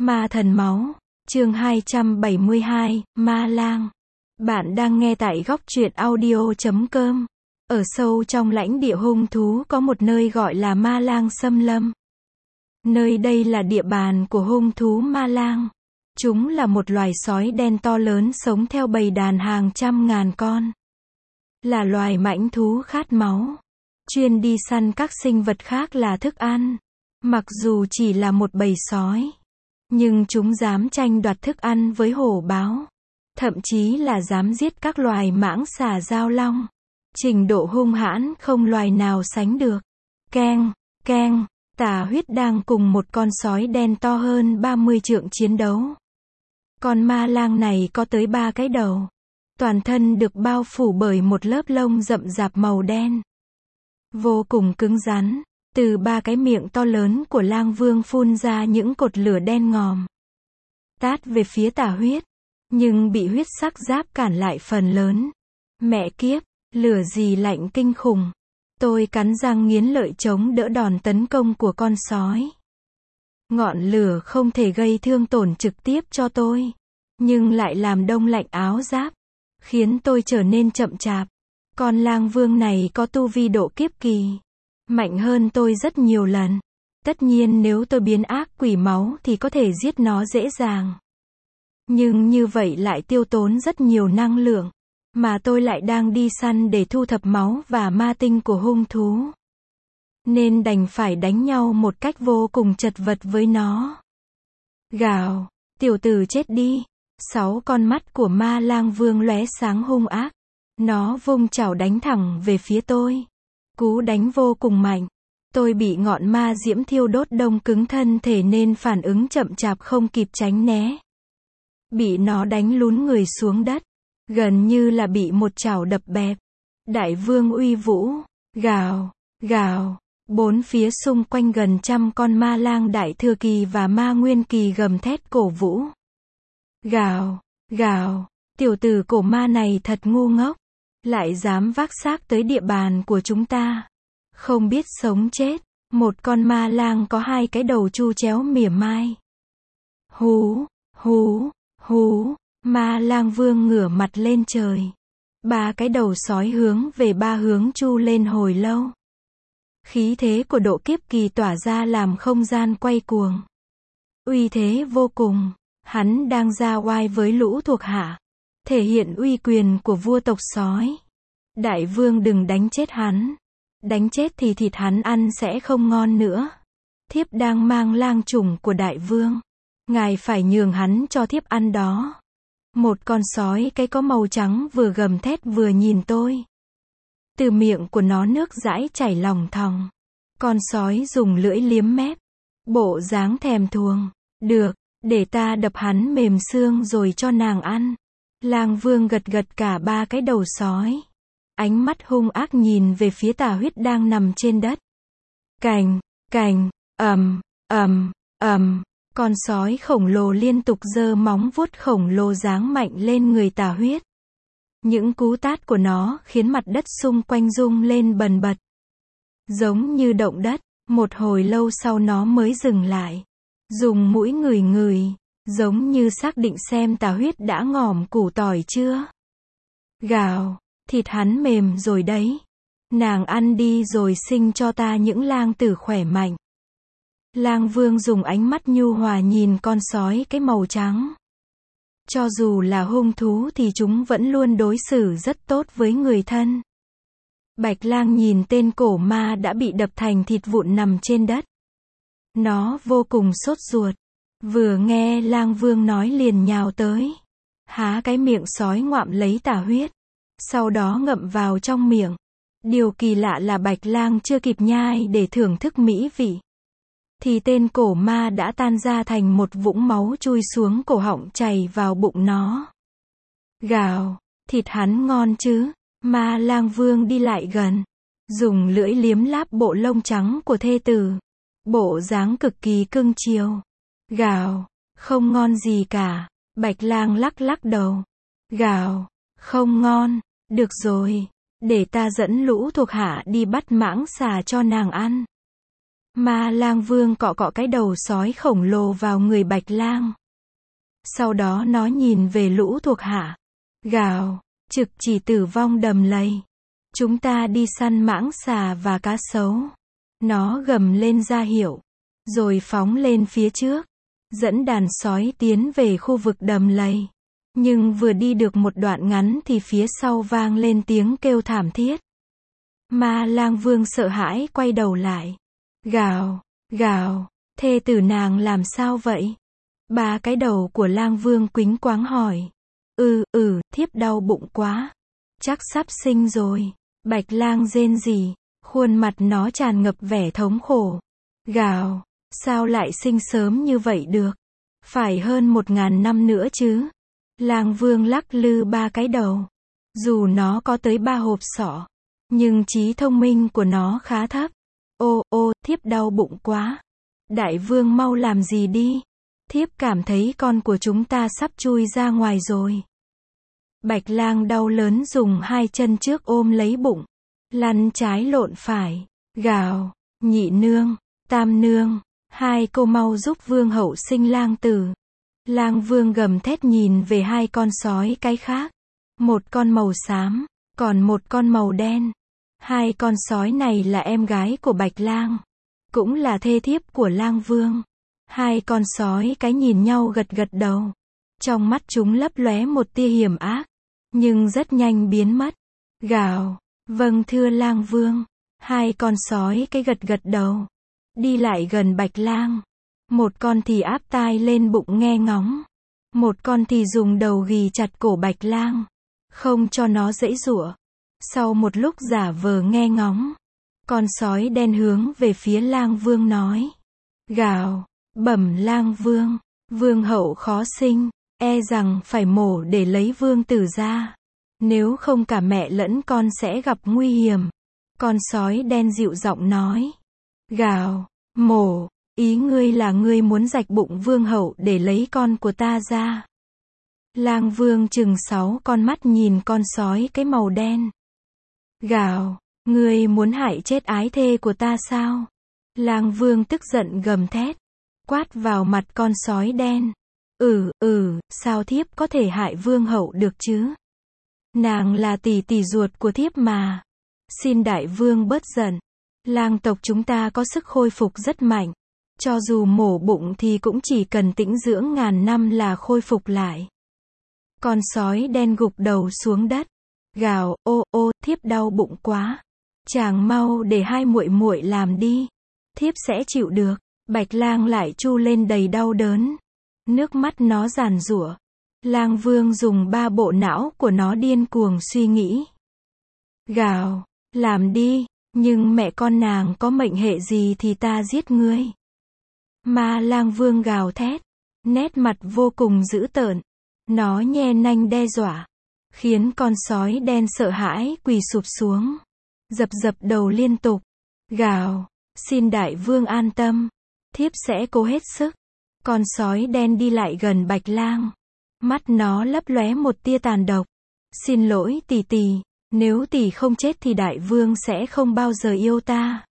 Ma thần máu, chương 272, Ma lang. Bạn đang nghe tại góc truyện audio.com. Ở sâu trong lãnh địa hung thú có một nơi gọi là Ma lang xâm lâm. Nơi đây là địa bàn của hung thú Ma lang. Chúng là một loài sói đen to lớn sống theo bầy đàn hàng trăm ngàn con. Là loài mãnh thú khát máu. Chuyên đi săn các sinh vật khác là thức ăn. Mặc dù chỉ là một bầy sói, nhưng chúng dám tranh đoạt thức ăn với hổ báo. Thậm chí là dám giết các loài mãng xà dao long. Trình độ hung hãn không loài nào sánh được. Keng, keng, Tà Huyết đang cùng một con sói đen to hơn 30 trượng chiến đấu. Con ma lang này có tới 3 cái đầu. Toàn thân được bao phủ bởi một lớp lông rậm rạp màu đen. Vô cùng cứng rắn. Từ 3 cái miệng to lớn của lang vương phun ra những cột lửa đen ngòm. Tát về phía Tà Huyết. Nhưng bị huyết sắc giáp cản lại phần lớn. Mẹ kiếp, lửa gì lạnh kinh khủng. Tôi cắn răng nghiến lợi chống đỡ đòn tấn công của con sói. Ngọn lửa không thể gây thương tổn trực tiếp cho tôi, nhưng lại làm đông lạnh áo giáp, khiến tôi trở nên chậm chạp. Con lang vương này có tu vi độ kiếp kỳ, mạnh hơn tôi rất nhiều lần. Tất nhiên nếu tôi biến ác quỷ máu thì có thể giết nó dễ dàng. Nhưng như vậy lại tiêu tốn rất nhiều năng lượng, mà tôi lại đang đi săn để thu thập máu và ma tinh của hung thú. Nên đành phải đánh nhau một cách vô cùng chật vật với nó. Gào, tiểu tử chết đi. 6 con mắt của ma lang vương lóe sáng hung ác. Nó vung chảo đánh thẳng về phía tôi. Cú đánh vô cùng mạnh. Tôi bị ngọn ma diễm thiêu đốt đông cứng thân thể nên phản ứng chậm chạp không kịp tránh né. Bị nó đánh lún người xuống đất. Gần như là bị một chảo đập bẹp. Đại vương uy vũ. Gào, gào. 4 phía xung quanh gần trăm con ma lang đại thừa kỳ và ma nguyên kỳ gầm thét cổ vũ. Gào, gào. Tiểu tử cổ ma này thật ngu ngốc. Lại dám vác xác tới địa bàn của chúng ta. Không biết sống chết. Một con ma lang có 2 cái đầu chu chéo mỉa mai. Hú, hú, hú. Ma lang vương ngửa mặt lên trời. 3 cái đầu sói hướng về 3 hướng chu lên hồi lâu. Khí thế của độ kiếp kỳ tỏa ra làm không gian quay cuồng. Uy thế vô cùng. Hắn đang ra oai với lũ thuộc hạ. Thể hiện uy quyền của vua tộc sói. Đại vương đừng đánh chết hắn. Đánh chết thì thịt hắn ăn sẽ không ngon nữa. Thiếp đang mang lang chủng của đại vương. Ngài phải nhường hắn cho thiếp ăn đó. Một con sói cái có màu trắng vừa gầm thét vừa nhìn tôi. Từ miệng của nó nước dãi chảy lòng thòng. Con sói dùng lưỡi liếm mép. Bộ dáng thèm thuồng. Được, để ta đập hắn mềm xương rồi cho nàng ăn. Lang vương gật gật cả 3 cái đầu sói. Ánh mắt hung ác nhìn về phía Tà Huyết đang nằm trên đất. Cành, cành, ầm, ầm, ầm. Con sói khổng lồ liên tục giơ móng vuốt khổng lồ giáng mạnh lên người Tà Huyết. Những cú tát của nó khiến mặt đất xung quanh rung lên bần bật. Giống như động đất, một hồi lâu sau nó mới dừng lại. Dùng mũi ngửi ngửi, giống như xác định xem Tà Huyết đã ngỏm củ tỏi chưa. Gào, thịt hắn mềm rồi đấy. Nàng ăn đi rồi sinh cho ta những lang tử khỏe mạnh. Lang vương dùng ánh mắt nhu hòa nhìn con sói cái màu trắng. Cho dù là hung thú thì chúng vẫn luôn đối xử rất tốt với người thân. Bạch lang nhìn tên cổ ma đã bị đập thành thịt vụn nằm trên đất. Nó vô cùng sốt ruột. Vừa nghe lang vương nói liền nhào tới. Há cái miệng sói ngoạm lấy Tà Huyết. Sau đó ngậm vào trong miệng. Điều kỳ lạ là bạch lang chưa kịp nhai để thưởng thức mỹ vị. Thì tên cổ ma đã tan ra thành một vũng máu chui xuống cổ họng chảy vào bụng nó. Gào, thịt hắn ngon chứ. Ma lang vương đi lại gần. Dùng lưỡi liếm láp bộ lông trắng của thê tử. Bộ dáng cực kỳ cưng chiều. Gào, không ngon gì cả. Bạch lang lắc lắc đầu. Gào, không ngon. Được rồi, để ta dẫn lũ thuộc hạ đi bắt mãng xà cho nàng ăn. Ma lang vương cọ cọ cái đầu sói khổng lồ vào người bạch lang. Sau đó nó nhìn về lũ thuộc hạ. Gào, trực chỉ tử vong đầm lầy. Chúng ta đi săn mãng xà và cá sấu. Nó gầm lên ra hiệu. Rồi phóng lên phía trước. Dẫn đàn sói tiến về khu vực đầm lầy. Nhưng vừa đi được một đoạn ngắn thì phía sau vang lên tiếng kêu thảm thiết. Ma lang vương sợ hãi quay đầu lại. Gào, gào, thê tử nàng làm sao vậy? Ba cái đầu của lang vương quýnh quáng hỏi. Thiếp đau bụng quá. Chắc sắp sinh rồi. Bạch lang rên rỉ. Khuôn mặt nó tràn ngập vẻ thống khổ. Gào, sao lại sinh sớm như vậy được? Phải hơn 1000 năm nữa chứ. Lang vương lắc lư ba cái đầu. Dù nó có tới 3 hộp sọ, nhưng trí thông minh của nó khá thấp. Thiếp đau bụng quá. Đại vương mau làm gì đi. Thiếp cảm thấy con của chúng ta sắp chui ra ngoài rồi. Bạch lang đau lớn dùng 2 chân trước ôm lấy bụng. Lăn trái lộn phải. Gào, nhị nương, tam nương, 2 cô mau giúp vương hậu sinh lang tử. Lang vương gầm thét nhìn về 2 con sói cái khác. Một con màu xám, còn một con màu đen. 2 con sói này là em gái của Bạch lang, cũng là thê thiếp của lang vương. 2 con sói cái nhìn nhau gật gật đầu. Trong mắt chúng lấp lóe một tia hiểm ác, nhưng rất nhanh biến mất. Gào, vâng thưa lang vương. 2 con sói cái gật gật đầu. Đi lại gần Bạch lang. Một con thì áp tai lên bụng nghe ngóng. Một con thì dùng đầu ghì chặt cổ Bạch lang, không cho nó giãy giụa. Sau một lúc giả vờ nghe ngóng, con sói đen hướng về phía lang vương nói. Gào, bẩm lang vương, vương hậu khó sinh, e rằng phải mổ để lấy vương tử ra. Nếu không cả mẹ lẫn con sẽ gặp nguy hiểm. Con sói đen dịu giọng nói. Gào, mổ, ý ngươi là ngươi muốn rạch bụng vương hậu để lấy con của ta ra. Lang vương chừng 6 con mắt nhìn con sói cái màu đen. Gào, ngươi muốn hại chết ái thê của ta sao? Lang vương tức giận gầm thét, quát vào mặt con sói đen. Sao thiếp có thể hại vương hậu được chứ? Nàng là tỷ tỷ ruột của thiếp mà. Xin đại vương bớt giận. Lang tộc chúng ta có sức khôi phục rất mạnh. Cho dù mổ bụng thì cũng chỉ cần tĩnh dưỡng ngàn năm là khôi phục lại. Con sói đen gục đầu xuống đất. Gào, thiếp đau bụng quá. Chàng mau để 2 muội muội làm đi. Thiếp sẽ chịu được. Bạch lang lại chu lên đầy đau đớn. Nước mắt nó giàn giụa. Lang vương dùng 3 bộ não của nó điên cuồng suy nghĩ. Gào, làm đi, nhưng mẹ con nàng có mệnh hệ gì thì ta giết ngươi. Ma lang vương gào thét, nét mặt vô cùng dữ tợn. Nó nhe nanh đe dọa, khiến con sói đen sợ hãi quỳ sụp xuống, dập dập đầu liên tục. Gào, xin đại vương an tâm, thiếp sẽ cố hết sức. Con sói đen đi lại gần Bạch lang. Mắt nó lấp lóe một tia tàn độc. Xin lỗi tỷ tỷ, nếu tỷ không chết thì đại vương sẽ không bao giờ yêu ta.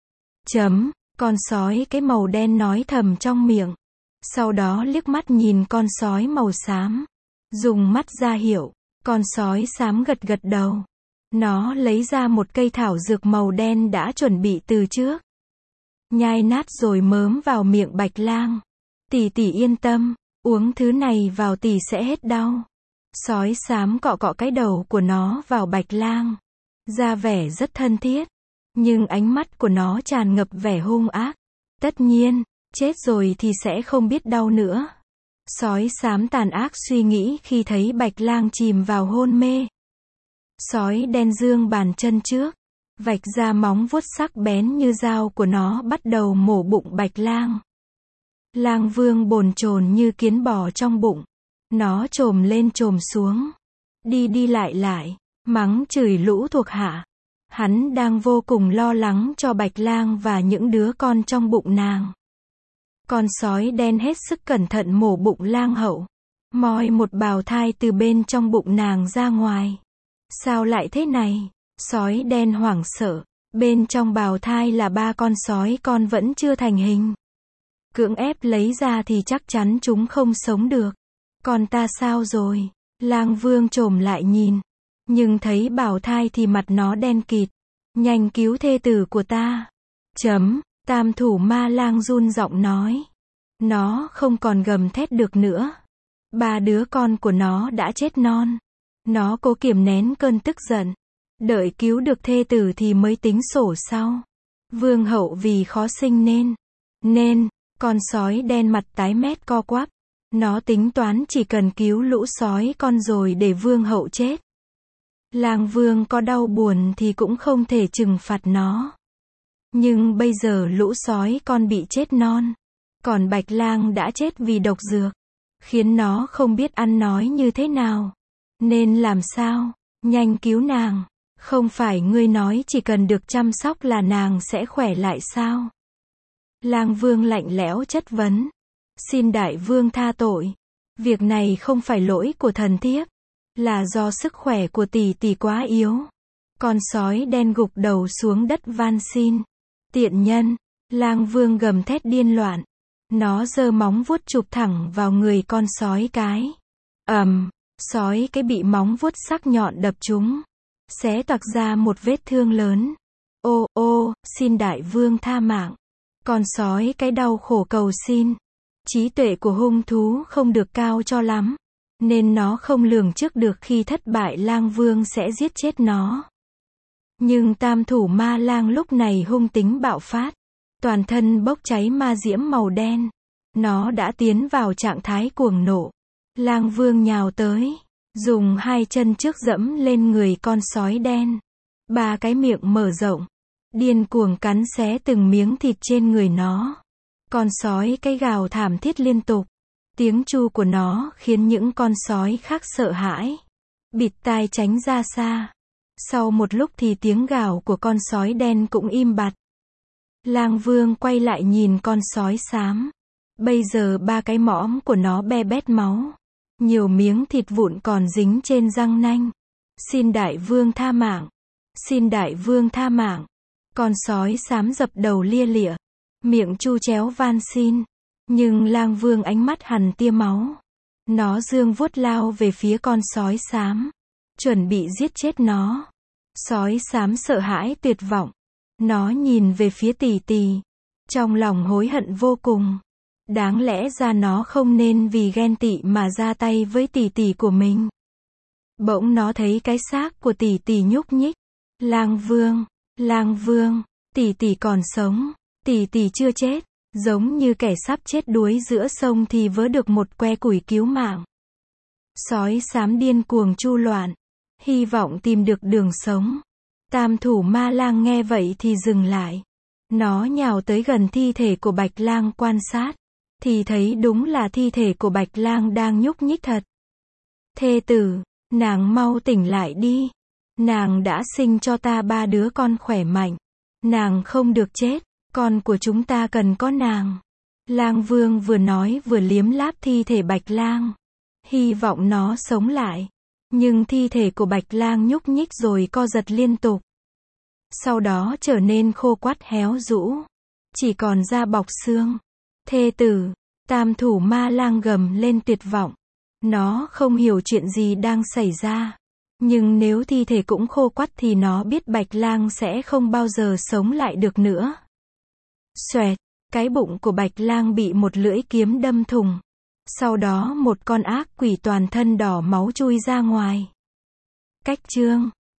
Con sói cái màu đen nói thầm trong miệng. Sau đó liếc mắt nhìn con sói màu xám. Dùng mắt ra hiệu, con sói xám gật gật đầu. Nó lấy ra một cây thảo dược màu đen đã chuẩn bị từ trước. Nhai nát rồi mớm vào miệng Bạch lang. Tỷ tỷ yên tâm, uống thứ này vào tỷ sẽ hết đau. Sói xám cọ cọ cái đầu của nó vào Bạch lang. Ra vẻ rất thân thiết. Nhưng ánh mắt của nó tràn ngập vẻ hung ác. Tất nhiên, chết rồi thì sẽ không biết đau nữa. Sói xám tàn ác suy nghĩ khi thấy Bạch lang chìm vào hôn mê. Sói đen dương bàn chân trước, vạch ra móng vuốt sắc bén như dao của nó bắt đầu mổ bụng Bạch lang. Lang vương bồn chồn như kiến bò trong bụng. Nó chồm lên chồm xuống. Đi lại, mắng chửi lũ thuộc hạ. Hắn đang vô cùng lo lắng cho Bạch lang và những đứa con trong bụng nàng. Con sói đen hết sức cẩn thận mổ bụng lang hậu. Moi một bào thai từ bên trong bụng nàng ra ngoài. Sao lại thế này? Sói đen hoảng sợ. Bên trong bào thai là 3 con sói con vẫn chưa thành hình. Cưỡng ép lấy ra thì chắc chắn chúng không sống được. Còn ta sao rồi? Lang Vương trồm lại nhìn. Nhưng thấy bào thai thì mặt nó đen kịt. Nhanh cứu thê tử của ta. Tam thủ ma lang run giọng nói. Nó không còn gầm thét được nữa. 3 đứa con của nó đã chết non. Nó cố kiềm nén cơn tức giận. Đợi cứu được thê tử thì mới tính sổ sau. Vương hậu vì khó sinh nên, con sói đen mặt tái mét co quắp. Nó tính toán chỉ cần cứu lũ sói con rồi để vương hậu chết. Lang Vương có đau buồn thì cũng không thể trừng phạt nó. Nhưng bây giờ lũ sói con bị chết non. Còn Bạch Lang đã chết vì độc dược. Khiến nó không biết ăn nói như thế nào. Nên làm sao? Nhanh cứu nàng. Không phải ngươi nói chỉ cần được chăm sóc là nàng sẽ khỏe lại sao? Lang Vương lạnh lẽo chất vấn. Xin đại vương tha tội. Việc này không phải lỗi của thần thiếp. Là do sức khỏe của tỷ tỷ quá yếu. Con sói đen gục đầu xuống đất van xin. Tiện nhân. Lang Vương gầm thét điên loạn. Nó giơ móng vuốt chụp thẳng vào người con sói cái. Sói cái bị móng vuốt sắc nhọn đập trúng. Xé toạc ra một vết thương lớn. Ô, xin đại vương tha mạng. Con sói cái đau khổ cầu xin. Trí tuệ của hung thú không được cao cho lắm. Nên nó không lường trước được khi thất bại Lang Vương sẽ giết chết nó. Nhưng tam thủ ma lang lúc này hung tính bạo phát. Toàn thân bốc cháy ma diễm màu đen. Nó đã tiến vào trạng thái cuồng nộ. Lang Vương nhào tới. Dùng 2 chân trước dẫm lên người con sói đen. 3 cái miệng mở rộng. Điên cuồng cắn xé từng miếng thịt trên người nó. Con sói cái gào thảm thiết liên tục. Tiếng tru của nó khiến những con sói khác sợ hãi. Bịt tai tránh ra xa. Sau một lúc thì tiếng gào của con sói đen cũng im bặt. Lang Vương quay lại nhìn con sói xám. Bây giờ 3 cái mõm của nó be bét máu. Nhiều miếng thịt vụn còn dính trên răng nanh. Xin đại vương tha mạng. Xin đại vương tha mạng. Con sói xám dập đầu lia lịa. Miệng chu chéo van xin. Nhưng Lang Vương ánh mắt hằn tia máu. Nó giương vuốt lao về phía con sói xám. Chuẩn bị giết chết nó. Sói xám sợ hãi tuyệt vọng. Nó nhìn về phía tỷ tỷ. Trong lòng hối hận vô cùng. Đáng lẽ ra nó không nên vì ghen tị mà ra tay với tỷ tỷ của mình. Bỗng nó thấy cái xác của tỷ tỷ nhúc nhích. Lang Vương, tỷ tỷ còn sống. Tỷ tỷ chưa chết. Giống như kẻ sắp chết đuối giữa sông thì vớ được một que củi cứu mạng. Sói xám điên cuồng chu loạn. Hy vọng tìm được đường sống. Tam thủ ma lang nghe vậy thì dừng lại. Nó nhào tới gần thi thể của Bạch Lang quan sát. Thì thấy đúng là thi thể của Bạch Lang đang nhúc nhích thật. Thê tử, nàng mau tỉnh lại đi. Nàng đã sinh cho ta 3 đứa con khỏe mạnh. Nàng không được chết. Con của chúng ta cần có nàng. Lang Vương vừa nói vừa liếm láp thi thể Bạch Lang. Hy vọng nó sống lại. Nhưng thi thể của Bạch Lang nhúc nhích rồi co giật liên tục. Sau đó trở nên khô quắt héo rũ. Chỉ còn da bọc xương. Thê tử, tam thủ ma lang gầm lên tuyệt vọng. Nó không hiểu chuyện gì đang xảy ra. Nhưng nếu thi thể cũng khô quắt thì nó biết Bạch Lang sẽ không bao giờ sống lại được nữa. Xoẹt, cái bụng của Bạch Lang bị một lưỡi kiếm đâm thủng. Sau đó một con ác quỷ toàn thân đỏ máu chui ra ngoài. Cách chương